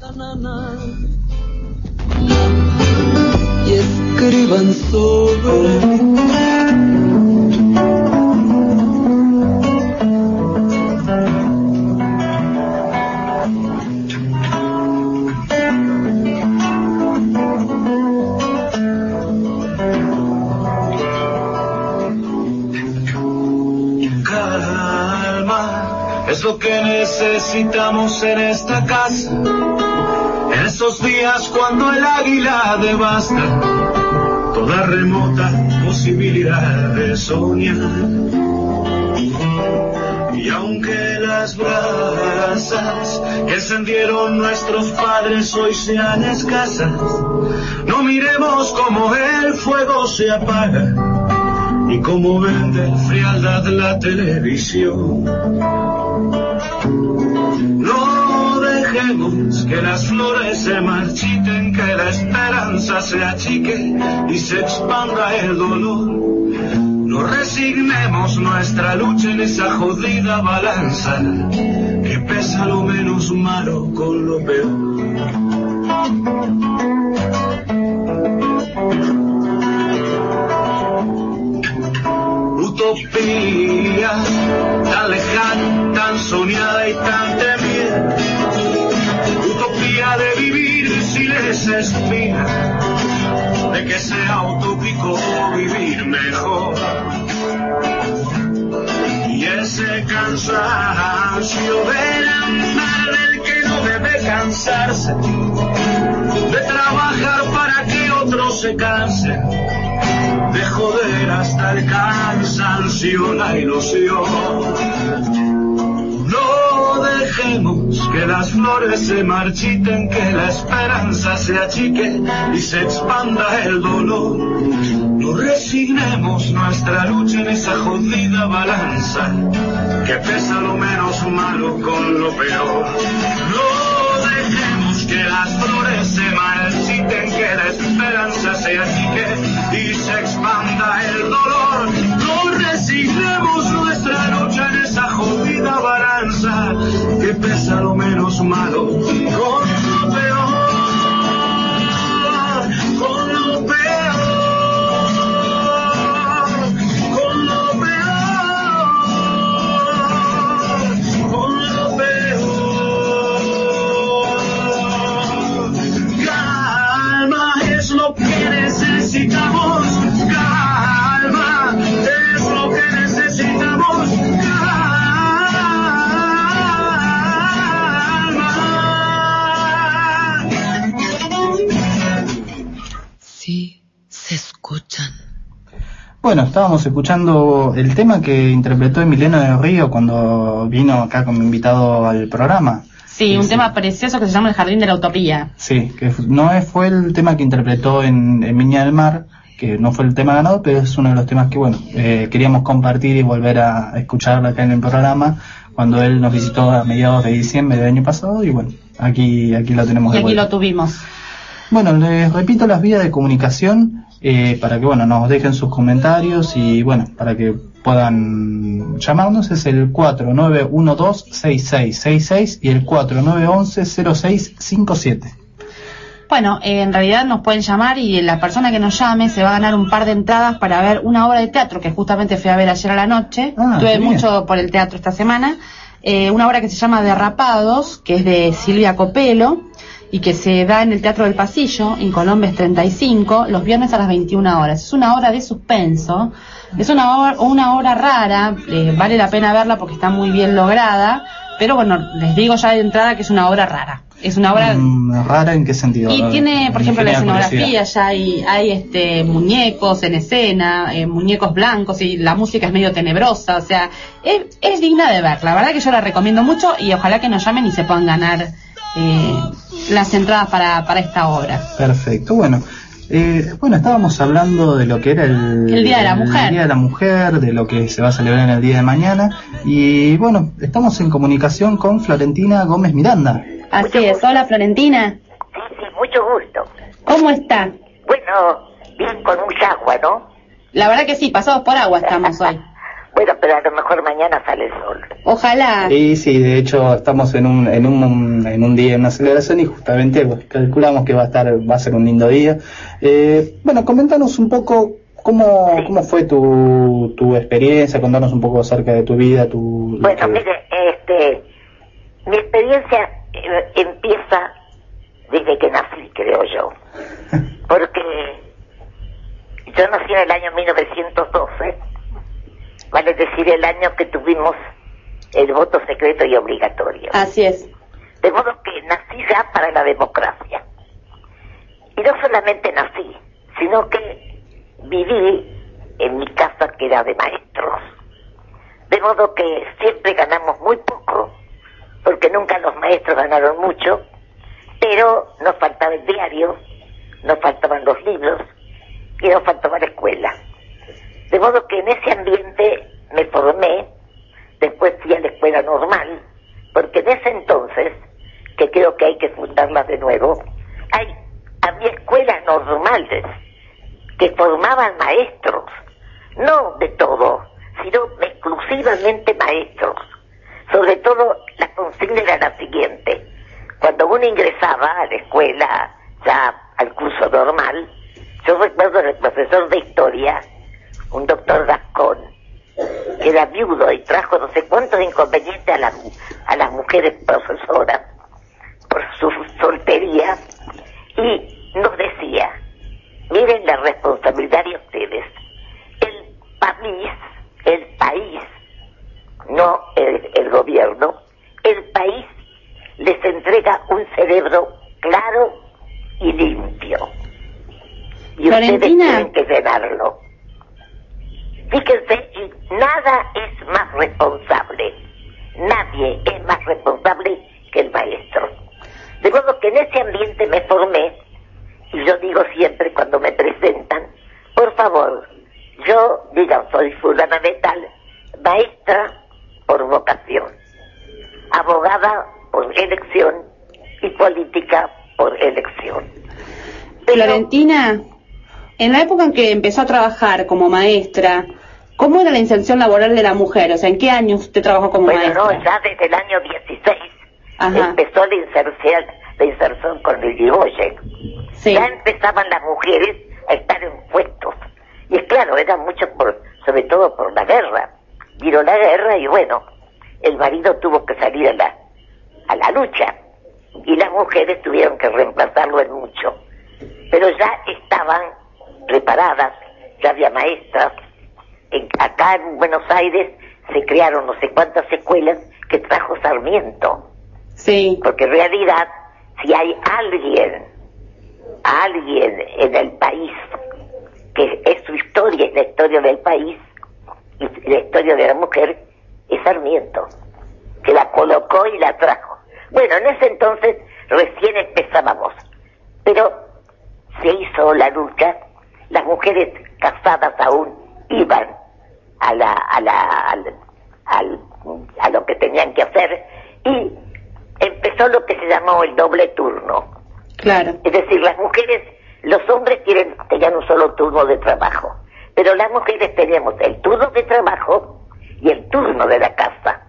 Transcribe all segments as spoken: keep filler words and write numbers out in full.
Y escriban sobre es lo que necesitamos en esta casa, en esos días cuando el águila devasta toda remota posibilidad de soñar. Y aunque las brasas que encendieron nuestros padres hoy sean escasas, no miremos como el fuego se apaga y como vende frialdad la televisión. No dejemos que las flores se marchiten, que la esperanza se achique y se expanda el dolor. No resignemos nuestra lucha en esa jodida balanza que pesa lo menos malo con lo peor. Utopía tan lejana, tan soñada y tan temida. Utopía de vivir si les espina, de que sea utópico vivir mejor. Y ese cansancio del andar del que no debe cansarse, de trabajar para que otros se cansen, de joder hasta el cansancio la ilusión. No dejemos que las flores se marchiten, que la esperanza se achique y se expanda el dolor. No resignemos nuestra lucha en esa jodida balanza que pesa lo menos malo con lo peor. No dejemos que las flores se marchiten, que la esperanza se achique y se expanda el dolor. No resignemos nuestra lucha en esa jodida balanza que pesa lo menos malo con lo peor, con lo peor, con lo peor, con lo peor. Calma es lo que necesitamos, calma es lo que necesitamos, sí se escuchan. Bueno, estábamos escuchando el tema que interpretó Emiliano del Río cuando vino acá como invitado al programa. Sí, un sí. tema precioso que se llama El Jardín de la Utopía. Sí, que no es, fue el tema que interpretó en, en Viña del Mar, que no fue el tema ganado, pero es uno de los temas que, bueno, eh, queríamos compartir y volver a escucharlo acá en el programa, cuando él nos visitó a mediados de diciembre del año pasado, y bueno, aquí, aquí lo tenemos Y de aquí vuelta. lo tuvimos. Bueno, les repito las vías de comunicación eh, para que, bueno, nos dejen sus comentarios y, bueno, para que puedan llamarnos. Es el cuatro nueve uno dos seis seis seis seis y el cuatro nueve uno uno cero seis cinco siete. Bueno, eh, en realidad nos pueden llamar y la persona que nos llame se va a ganar un par de entradas para ver una obra de teatro que justamente fui a ver ayer a la noche. Ah, Estuve bien. mucho por el teatro esta semana. Eh, una obra que se llama Derrapados, que es de Silvia Copelo y que se da en el Teatro del Pasillo, en Colombes treinta y cinco, los viernes a las veintiuna horas. Es una obra de suspenso, es una obra, una obra rara, eh, vale la pena verla porque está muy bien lograda, pero bueno, les digo ya de entrada que es una obra rara. Es una obra Mm, ¿rara en qué sentido? y tiene, por Me ejemplo, la genera escenografía, curiosidad. ya hay, hay este muñecos en escena, eh, muñecos blancos, y la música es medio tenebrosa, o sea, es, es digna de ver. La verdad que yo la recomiendo mucho y ojalá que nos llamen y se puedan ganar eh, las entradas para, para esta obra. Perfecto, bueno. Eh, bueno, estábamos hablando de lo que era el, El Día de la Mujer. el Día de la Mujer, de lo que se va a celebrar en el día de mañana. Y bueno, estamos en comunicación con Florentina Gómez Miranda. Así es. Hola, Florentina. Sí, sí, mucho gusto. ¿Cómo está? Bueno, bien con mucha agua, ¿no? La verdad que sí, pasados por agua estamos hoy. Bueno, pero a lo mejor mañana sale el sol. Ojalá. Y sí, de hecho estamos en un en un en un día, en una celebración, y justamente pues, calculamos que va a estar va a ser un lindo día. Eh, bueno, coméntanos un poco cómo Sí. cómo fue tu tu experiencia, contanos un poco acerca de tu vida, tu lo Bueno, que- mire, este, mi experiencia eh, empieza desde que nací, creo yo. Porque yo nací en el año mil novecientos doce, vale decir, el año que tuvimos el voto secreto y obligatorio. Así es. De modo que nací ya para la democracia. Y no solamente nací, sino que viví en mi casa, que era de maestros. De modo que siempre ganamos muy poco, porque nunca los maestros ganaron mucho, pero nos faltaba el diario, nos faltaban los libros y nos faltaba la escuela. De modo que en ese ambiente me formé, después fui a la escuela normal, porque en ese entonces, que creo que hay que fundarlas de nuevo, hay, había escuelas normales que formaban maestros, no de todo, sino exclusivamente maestros. Sobre todo la consigna era la siguiente: cuando uno ingresaba a la escuela, ya al curso normal, yo recuerdo el profesor de historia, un doctor Gascón, que era viudo y trajo no sé cuántos inconvenientes a las, a las mujeres profesoras por su soltería, y nos decía: miren la responsabilidad de ustedes, el país, el país, no el, el gobierno, el país les entrega un cerebro claro y limpio, y Florentina. ustedes tienen que llenarlo. Fíjense, y nada es más responsable, nadie es más responsable que el maestro. De modo que en ese ambiente me formé, y yo digo siempre cuando me presentan, por favor, yo, digan, soy fulana de tal, maestra por vocación, abogada por elección y política por elección. Pero, Florentina, en la época en que empezó a trabajar como maestra, ¿cómo era la inserción laboral de la mujer? O sea, ¿en qué año usted trabajó como bueno, maestra? no, ya desde el año dieciséis Ajá. empezó la inserción, la inserción con Irigoyen. Sí. Ya empezaban las mujeres a estar en puestos. Y es claro, era mucho por, sobre todo por la guerra. Vino la guerra y bueno, el marido tuvo que salir a la, a la lucha. Y las mujeres tuvieron que reemplazarlo en mucho. Pero ya estaban preparadas, ya había maestras. En, acá en Buenos Aires se crearon no sé cuántas escuelas que trajo Sarmiento. Sí. Porque en realidad, si hay alguien, alguien en el país, que es su historia, es la historia del país, y la historia de la mujer, es Sarmiento, que la colocó y la trajo. Bueno, en ese entonces recién empezábamos, pero se hizo la lucha, las mujeres casadas aún iban a la, a la, al, al, a lo que tenían que hacer, y empezó lo que se llamó el doble turno. Claro. Es decir, las mujeres, los hombres quieren, tenían un solo turno de trabajo, pero las mujeres teníamos el turno de trabajo y el turno de la casa.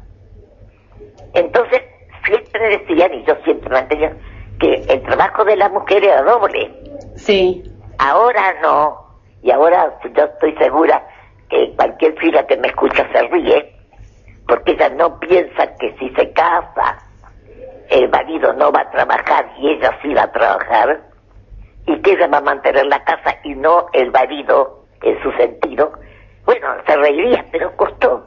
Entonces, siempre decían, y yo siempre mantenía, que el trabajo de la mujer era doble. Sí. Ahora no, y ahora yo estoy segura que cualquier fila que me escucha se ríe, porque ella no piensa que si se casa, el marido no va a trabajar y ella sí va a trabajar, y que ella va a mantener la casa y no el marido en su sentido. Bueno, se reiría, pero costó.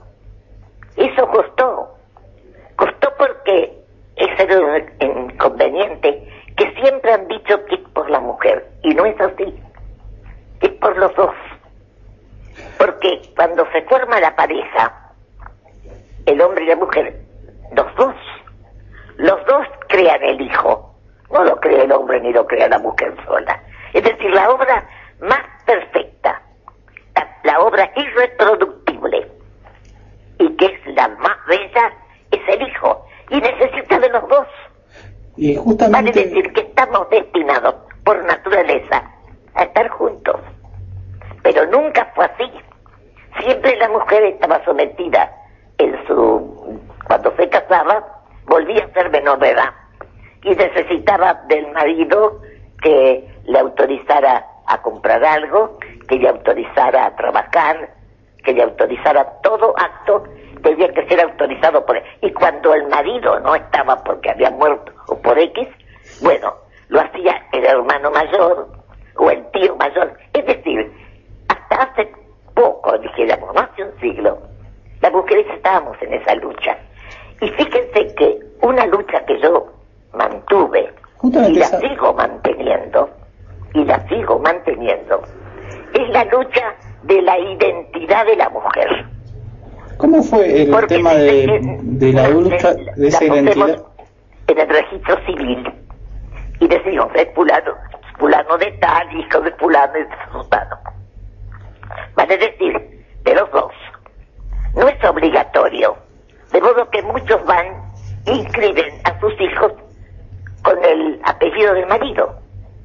Eso costó. Costó porque ese era un inconveniente que siempre han dicho que es por la mujer, y no es así. Es por los dos. Porque cuando se forma la pareja, el hombre y la mujer, los dos, los dos crean el hijo, no lo crea el hombre ni lo crea la mujer sola. Es decir, la obra más perfecta, la, la obra irreproductible, y que es la más bella, es el hijo, y necesita de los dos. Y Vale justamente decir que estamos destinados por naturaleza a estar juntos, pero nunca fue así. siempre la mujer estaba sometida en su, cuando se casaba, volvía a ser menor de edad y necesitaba del marido que le autorizara a comprar algo, que le autorizara a trabajar, que le autorizara todo acto, tenía que ser autorizado por él. Y cuando el marido no estaba porque había muerto o por X, bueno, lo hacía el hermano mayor o el tío mayor. Es decir, hasta hace poco, dijéramos, no hace un siglo, las mujeres estábamos en esa lucha. Y fíjense que una lucha que yo mantuve y la sigo manteniendo, y la sigo manteniendo, es la lucha de la identidad de la mujer. ¿Cómo fue el Porque tema de, de la lucha de, de esa identidad? En el registro civil, y decimos, es fulano, fulano de tal, hijo de fulano de fulano. Vale decir, de los dos. No es obligatorio, de modo que muchos van e inscriben a sus hijos con el apellido del marido.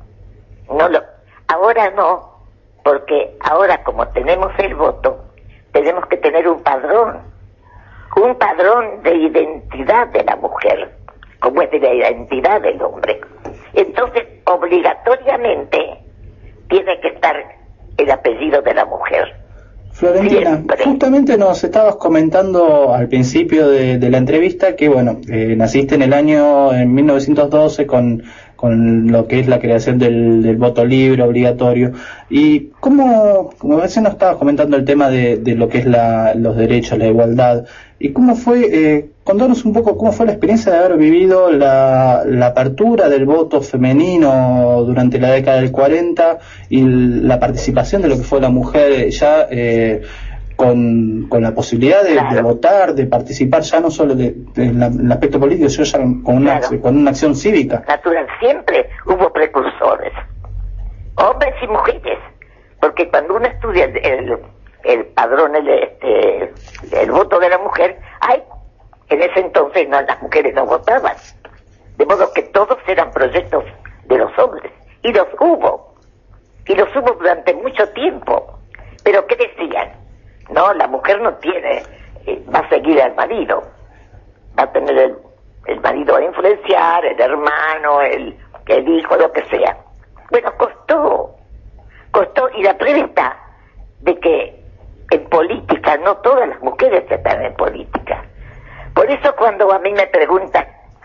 No lo, ahora no, porque ahora como tenemos el voto, tenemos que tener un padrón, un padrón de identidad de la mujer, como es de la identidad del hombre. Entonces, obligatoriamente, tiene que estar el apellido de la mujer. Florentina, siempre. Justamente nos estabas comentando al principio de, de la entrevista que, bueno, eh, naciste en el año en mil novecientos doce con, con lo que es la creación del, del voto libre obligatorio. Y cómo, como a veces nos estabas comentando el tema de, de lo que es la, los derechos, la igualdad. ¿Y cómo fue, eh, contanos un poco cómo fue la experiencia de haber vivido la, la apertura del voto femenino durante la década del cuarenta y la participación de lo que fue la mujer ya eh, con, con la posibilidad de, claro. de votar, de participar ya no solo de, de en, la, en el aspecto político, sino ya con una, claro. con una acción cívica? Natural, siempre hubo precursores, hombres y mujeres, porque cuando uno estudia el, el el padrón, el, este, el voto de la mujer, ay, en ese entonces no, las mujeres no votaban, de modo que todos eran proyectos de los hombres, y los hubo, y los hubo durante mucho tiempo. Pero ¿qué decían? No, la mujer no tiene, eh, va a seguir al marido, va a tener el, el marido a influenciar, el hermano, el, el hijo, lo que sea. Bueno, costó, costó, y la prueba está de que en política, no todas las mujeres están en política. Por eso cuando a mí me preguntan,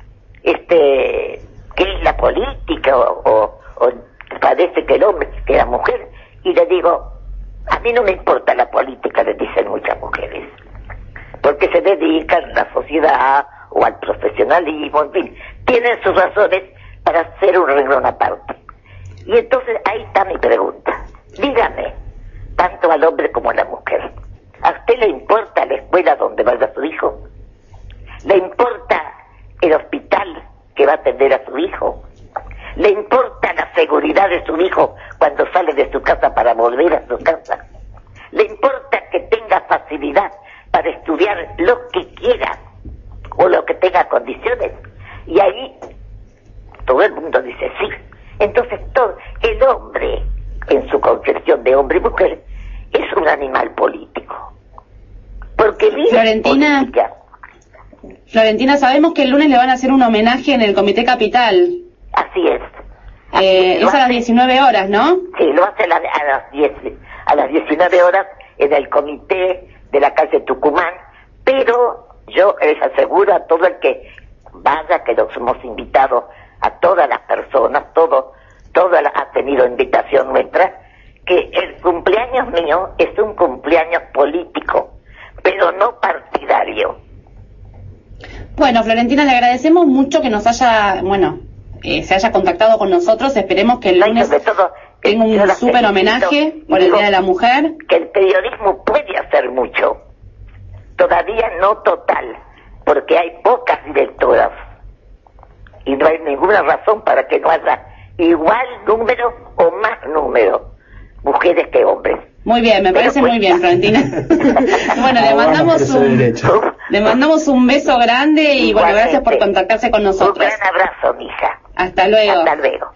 este, ¿qué es la política? O, o, o parece que el hombre, que la mujer, y le digo, a mí no me importa la política, le dicen muchas mujeres, porque se dedican a la sociedad o al profesionalismo, en fin, tienen sus razones para hacer un renglón aparte. Y entonces ahí está mi pregunta, dígame, tanto al hombre como a la mujer, ¿a usted le importa la escuela donde vaya su hijo? ¿Le importa el hospital que va a atender a su hijo? ¿Le importa la seguridad de su hijo cuando sale de su casa para volver a su casa? ¿Le importa que tenga facilidad para estudiar lo que quiera o lo que tenga condiciones? Y ahí todo el mundo dice sí. Entonces todo el hombre, en su concepción de hombre y mujer, es un animal político. Porque vive Florentina, política. Florentina, sabemos que el lunes le van a hacer un homenaje en el Comité Capital. Así es. Así eh, es a las diecinueve horas, ¿no? Sí, lo hace a, la, a las diez, a las diecinueve horas en el comité de la calle Tucumán, pero yo les aseguro a todo el que vaya que los hemos invitado, a todas las personas, todo Toda la, ha tenido invitación nuestra, que el cumpleaños mío es un cumpleaños político, pero no partidario. Bueno, Florentina, le agradecemos mucho que nos haya, bueno, eh, se haya contactado con nosotros. Esperemos que el lunes tenga un súper homenaje por el Día de la Mujer. Que el periodismo puede hacer mucho, todavía no total, porque hay pocas directoras y no hay ninguna razón para que no haya igual número o más número mujeres que hombres. Muy bien, me parece muy bien, Florentina. Bueno, le mandamos un le mandamos un beso grande y bueno, gracias por contactarse con nosotros. Un gran abrazo, mija. Hasta luego. Hasta luego.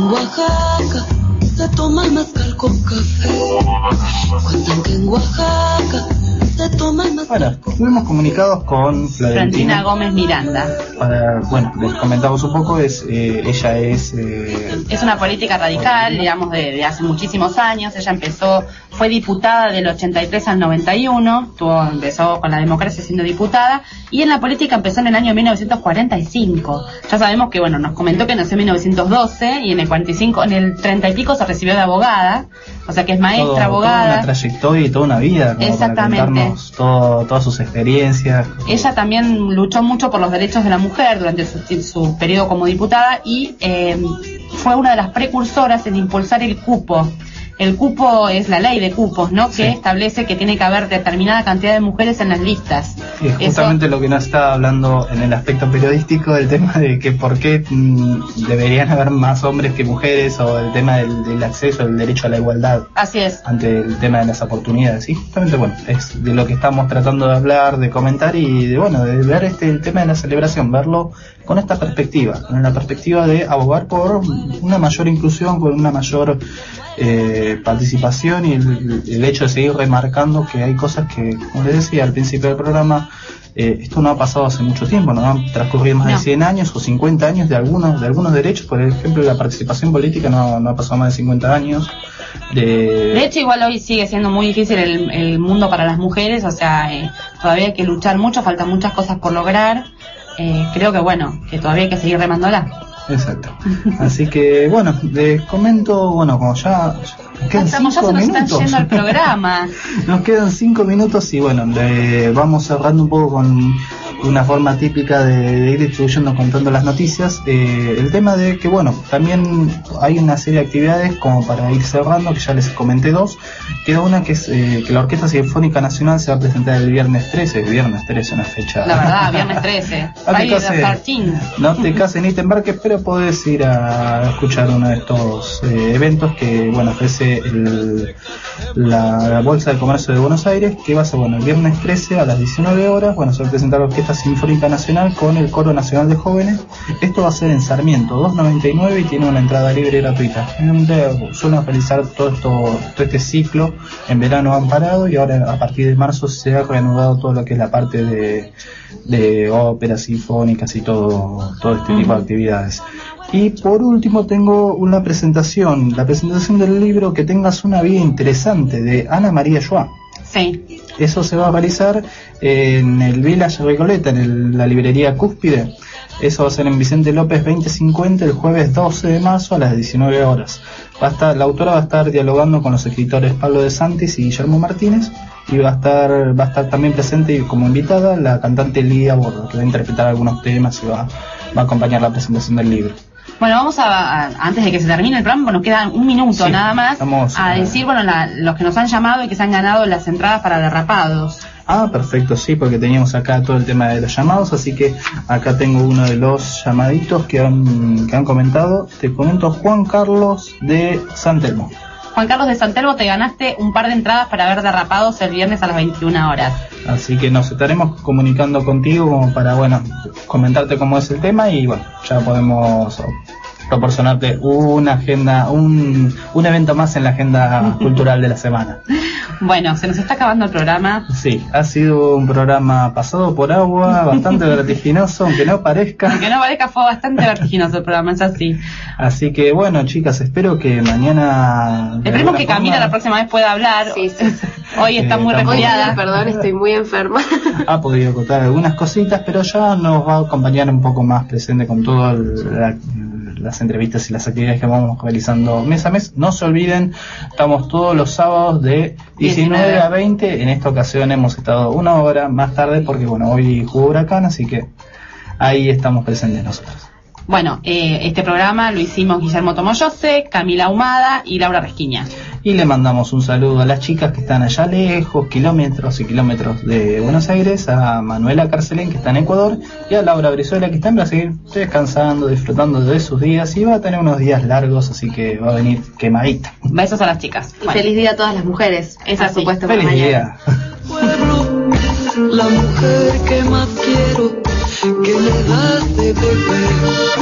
Oaxaca se toma el mezcal con café. Cuentan que en Oaxaca se toma el mezcal. Bueno, estuvimos comunicados con Florentina Florentina Gómez Miranda. para, bueno, les comentamos un poco, es eh, ella es eh, Es una política radical, digamos, de, de hace muchísimos años. Ella empezó, fue diputada del ochenta y tres al noventa y uno, tuvo, empezó con la democracia siendo diputada, y en la política empezó en el año mil novecientos cuarenta y cinco. Ya sabemos que, bueno, nos comentó que nació en mil novecientos doce, y en el cuarenta y cinco, en el treinta y pico se recibió de abogada, o sea que es maestra, todo- abogada. toda una trayectoria y toda una vida, como Exactamente. para contarnos todo, todas sus experiencias. Ella también luchó mucho por los derechos de la mujer durante su, su periodo como diputada y eh, fue una de las precursoras en impulsar el cupo. El cupo es la ley de cupos, ¿no? Que Sí. establece que tiene que haber determinada cantidad de mujeres en las listas. Y es justamente Eso, lo que nos está hablando en el aspecto periodístico, el tema de que por qué mm, deberían haber más hombres que mujeres, o el tema del, del acceso, el derecho a la igualdad así es. ante el tema de las oportunidades. Y justamente, bueno, es de lo que estamos tratando de hablar, de comentar y de, bueno, de ver este el tema de la celebración, verlo con esta perspectiva, con la perspectiva de abogar por una mayor inclusión, por una mayor eh, participación y el, el hecho de seguir remarcando que hay cosas que, como les decía al principio del programa, eh, esto no ha pasado hace mucho tiempo, no han transcurrido más No. de cien años o cincuenta años de algunos de algunos derechos. Por ejemplo, la participación política no, no ha pasado más de cincuenta años. De, De hecho, igual hoy sigue siendo muy difícil el, el mundo para las mujeres, o sea, eh, todavía hay que luchar mucho, faltan muchas cosas por lograr. Eh, creo que, bueno, que todavía hay que seguir remándola. Exacto. Así que, bueno, les comento, bueno, como ya, ya quedan Estamos, ya cinco se nos están minutos. yendo al programa. Nos quedan cinco minutos y bueno, le vamos cerrando un poco con una forma típica de, de ir distribuyendo, contando las noticias. Eh, el tema de que, bueno, también hay una serie de actividades como para ir cerrando, que ya les comenté dos. Queda una que es eh, que la Orquesta Sinfónica Nacional se va a presentar el viernes trece, el viernes trece, una fecha. La verdad, viernes trece. No te Friday the cases, thirteenth. no te cases ni te embarques, pero podés ir a escuchar uno de estos eh, eventos que, bueno, ofrece el, la, la Bolsa de Comercio de Buenos Aires, que va a ser, bueno, el viernes trece a las diecinueve horas. Bueno, se va a presentar la Orquesta Sinfónica Nacional con el Coro Nacional de Jóvenes. Esto va a ser en Sarmiento, dos noventa y nueve, y tiene una entrada libre y gratuita. Generalmente suelen realizar todo esto, todo este ciclo en verano han parado, y ahora a partir de marzo se ha reanudado todo lo que es la parte de, de óperas sinfónicas y todo, todo este tipo de actividades. Y por último tengo una presentación, la presentación del libro Que tengas una vida interesante, de Ana María Joa. Sí. Eso se va a realizar en el Village Recoleta, en el- la librería Cúspide. Eso va a ser en Vicente López veinte cincuenta, el jueves doce de marzo a las diecinueve horas. Va a estar, la autora va a estar dialogando con los escritores Pablo de Santis y Guillermo Martínez, y va a estar va a estar también presente y como invitada la cantante Lidia Borda, que va a interpretar algunos temas y va, va a acompañar la presentación del libro. Bueno, vamos a, a- antes de que se termine el programa, nos queda un minuto Sí, nada más, estamos, a eh, decir, bueno, la- los que nos han llamado y que se han ganado las entradas para Derrapados. Ah, perfecto, sí, porque teníamos acá todo el tema de los llamados, así que acá tengo uno de los llamaditos que han, que han comentado. Te comento: Juan Carlos de San Telmo. Juan Carlos de Santelmo, te ganaste un par de entradas para ver Derrapados el viernes a las veintiuna horas. Así que nos estaremos comunicando contigo como para, bueno, comentarte cómo es el tema, y bueno, ya podemos proporcionarte una agenda, un, un evento más en la agenda cultural de la semana. Bueno, se nos está acabando el programa. Sí, ha sido un programa pasado por agua, bastante vertiginoso, aunque no parezca. Aunque no parezca, fue bastante vertiginoso el programa, es así. Así que bueno, chicas, espero que mañana... de Esperemos alguna que Camila forma, la próxima vez pueda hablar. Sí, sí, sí. Hoy está Eh, muy estamos- resfriada. Perdón, estoy muy enferma. ha podido contar algunas cositas, pero ya nos va a acompañar un poco más presente con todas la, las entrevistas y las actividades que vamos realizando mes a mes. No se olviden, estamos todos los sábados de diecinueve a veinte. En esta ocasión hemos estado una hora más tarde porque, bueno, hoy jugó Huracán, así que ahí estamos presentes nosotros. Bueno, eh, este programa lo hicimos Guillermo Tomoyose, Camila Ahumada y Laura Resquiña. Y le mandamos un saludo a las chicas que están allá lejos, kilómetros y kilómetros de Buenos Aires, a Manuela Carcelén, que está en Ecuador, y a Laura Brizuela, que está en Brasil, descansando, disfrutando de sus días, y va a tener unos días largos, así que va a venir quemadita. Besos a las chicas. Y Bueno, feliz día a todas las mujeres. Es por así. supuesto, para Feliz mañana. día. pueblo, la mujer que más quiero, que me das de beber.